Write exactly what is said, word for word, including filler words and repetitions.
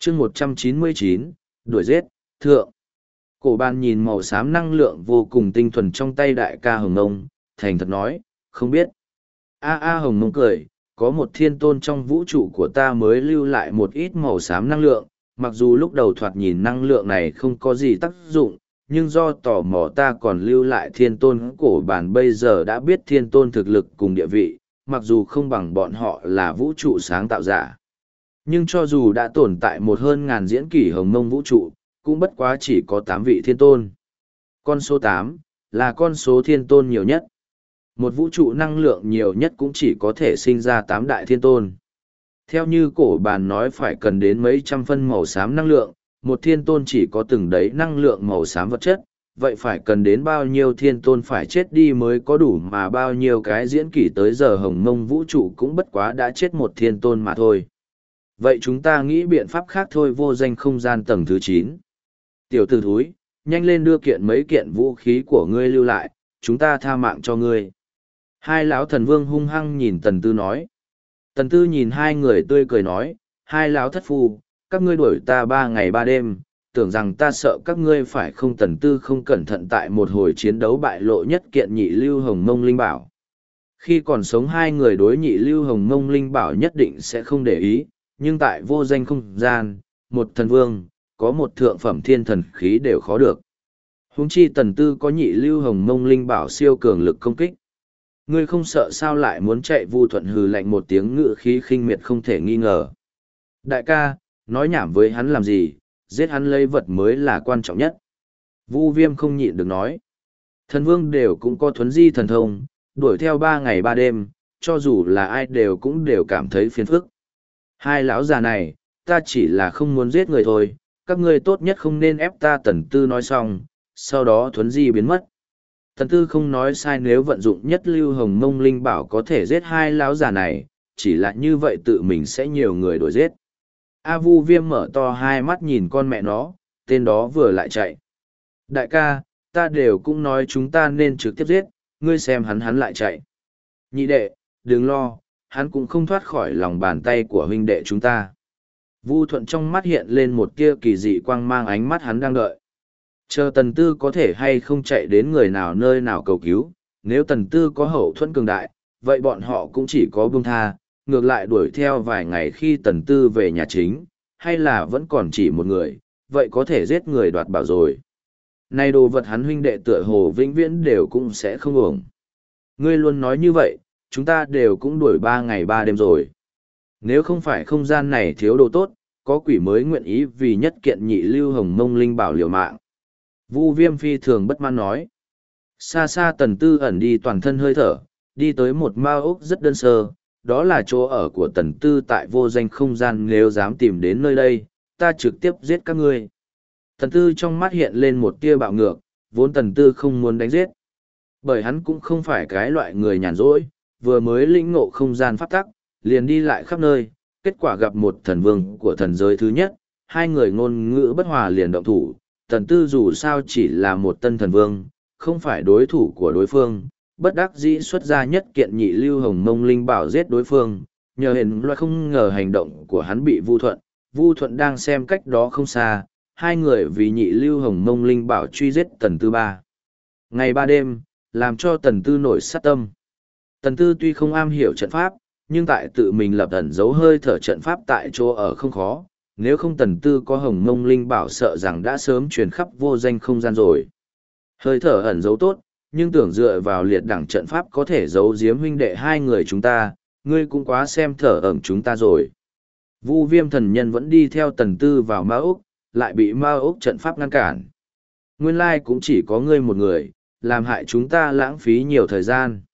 chương một trăm chín mươi chín, đuổi giết, thượng. Cổ bàn nhìn màu xám năng lượng vô cùng tinh thuần trong tay đại ca Hồng Nông, thành thật nói, không biết. A A Hồng Nông cười, có một thiên tôn trong vũ trụ của ta mới lưu lại một ít màu xám năng lượng, mặc dù lúc đầu thoạt nhìn năng lượng này không có gì tác dụng, nhưng do tò mò ta còn lưu lại thiên tôn. Cổ bàn bây giờ đã biết thiên tôn thực lực cùng địa vị, mặc dù không bằng bọn họ là vũ trụ sáng tạo giả. Nhưng cho dù đã tồn tại một hơn ngàn diễn kỷ hồng mông vũ trụ, cũng bất quá chỉ có tám vị thiên tôn. Con số tám là con số thiên tôn nhiều nhất. Một vũ trụ năng lượng nhiều nhất cũng chỉ có thể sinh ra tám đại thiên tôn. Theo như cổ bàn nói phải cần đến mấy trăm phân màu xám năng lượng, một thiên tôn chỉ có từng đấy năng lượng màu xám vật chất, vậy phải cần đến bao nhiêu thiên tôn phải chết đi mới có đủ, mà bao nhiêu cái diễn kỷ tới giờ hồng mông vũ trụ cũng bất quá đã chết một thiên tôn mà thôi. Vậy chúng ta nghĩ biện pháp khác thôi. Vô danh không gian tầng thứ chín. Tiểu tử thúi, nhanh lên đưa kiện mấy kiện vũ khí của ngươi lưu lại, chúng ta tha mạng cho ngươi. Hai lão thần vương hung hăng nhìn Tần Tư nói. Tần Tư nhìn hai người tươi cười nói, hai lão thất phu, các ngươi đuổi ta ba ngày ba đêm, tưởng rằng ta sợ các ngươi phải không. Tần Tư không cẩn thận tại một hồi chiến đấu bại lộ nhất kiện nhị lưu hồng mông linh bảo. Khi còn sống hai người đối nhị lưu hồng mông linh bảo nhất định sẽ không để ý, nhưng tại vô danh không gian, một thần vương, có một thượng phẩm thiên thần khí đều khó được. Huống chi Tần Tư có nhị lưu hồng mông linh bảo siêu cường lực công kích. Ngươi không sợ sao lại muốn chạy? Vu Thuận hừ lạnh một tiếng, ngự khí khinh miệt không thể nghi ngờ. Đại ca, nói nhảm với hắn làm gì, giết hắn lấy vật mới là quan trọng nhất. Vu Viêm không nhịn được nói. Thần vương đều cũng có thuấn di thần thông, đuổi theo ba ngày ba đêm, cho dù là ai đều cũng đều cảm thấy phiền phức. Hai lão già này, ta chỉ là không muốn giết người thôi, các ngươi tốt nhất không nên ép ta. Tần Tư nói xong, sau đó thuấn di biến mất. Tần Tư không nói sai, nếu vận dụng nhất lưu hồng mông linh bảo có thể giết hai lão già này, chỉ là như vậy tự mình sẽ nhiều người đuổi giết. A Vu Viêm mở to hai mắt nhìn con mẹ nó, tên đó vừa lại chạy. Đại ca, ta đều cũng nói chúng ta nên trực tiếp giết, ngươi xem hắn hắn lại chạy. Nhị đệ, đừng lo, hắn cũng không thoát khỏi lòng bàn tay của huynh đệ chúng ta. Vu Thuận trong mắt hiện lên một tia kỳ dị quang mang, ánh mắt hắn đang đợi. Chờ Tần Tư có thể hay không chạy đến người nào nơi nào cầu cứu, nếu Tần Tư có hậu thuẫn cường đại, vậy bọn họ cũng chỉ có buông tha, ngược lại đuổi theo vài ngày khi Tần Tư về nhà chính, hay là vẫn còn chỉ một người, vậy có thể giết người đoạt bảo rồi. Này đồ vật hắn huynh đệ tựa hồ vĩnh viễn đều cũng sẽ không uổng. Ngươi luôn nói như vậy, chúng ta đều cũng đuổi ba ngày ba đêm rồi. Nếu không phải không gian này thiếu đồ tốt, có quỷ mới nguyện ý vì nhất kiện nhị lưu hồng mông linh bảo liều mạng. Vu Viêm phi thường bất mãn nói. Xa xa Tần Tư ẩn đi toàn thân hơi thở, đi tới một ma ốc rất đơn sơ, đó là chỗ ở của Tần Tư tại vô danh không gian. Nếu dám tìm đến nơi đây, ta trực tiếp giết các ngươi. Tần Tư trong mắt hiện lên một tia bạo ngược, vốn Tần Tư không muốn đánh giết. Bởi hắn cũng không phải cái loại người nhàn rỗi, vừa mới lĩnh ngộ không gian pháp tắc, liền đi lại khắp nơi, kết quả gặp một thần vương của thần giới thứ nhất, hai người ngôn ngữ bất hòa liền động thủ. Tần Tư dù sao chỉ là một tân thần vương, không phải đối thủ của đối phương, bất đắc dĩ xuất ra nhất kiện nhị lưu hồng mông linh bảo giết đối phương. Nhờ hình loại không ngờ hành động của hắn bị Vu Thuận, Vu Thuận đang xem cách đó không xa, hai người vì nhị lưu hồng mông linh bảo truy giết Tần Tư ba ngày ba đêm, làm cho Tần Tư nổi sát tâm. Tần Tư tuy không am hiểu trận pháp, nhưng tại tự mình lập ẩn giấu hơi thở trận pháp tại chỗ ở không khó, nếu không Tần Tư có hồng mông linh bảo sợ rằng đã sớm truyền khắp vô danh không gian rồi. Hơi thở ẩn giấu tốt, nhưng tưởng dựa vào liệt đẳng trận pháp có thể giấu giếm huynh đệ hai người chúng ta, ngươi cũng quá xem thở ẩn chúng ta rồi. Vu Viêm thần nhân vẫn đi theo Tần Tư vào ma ốc, lại bị ma ốc trận pháp ngăn cản. Nguyên lai cũng chỉ có ngươi một người, làm hại chúng ta lãng phí nhiều thời gian.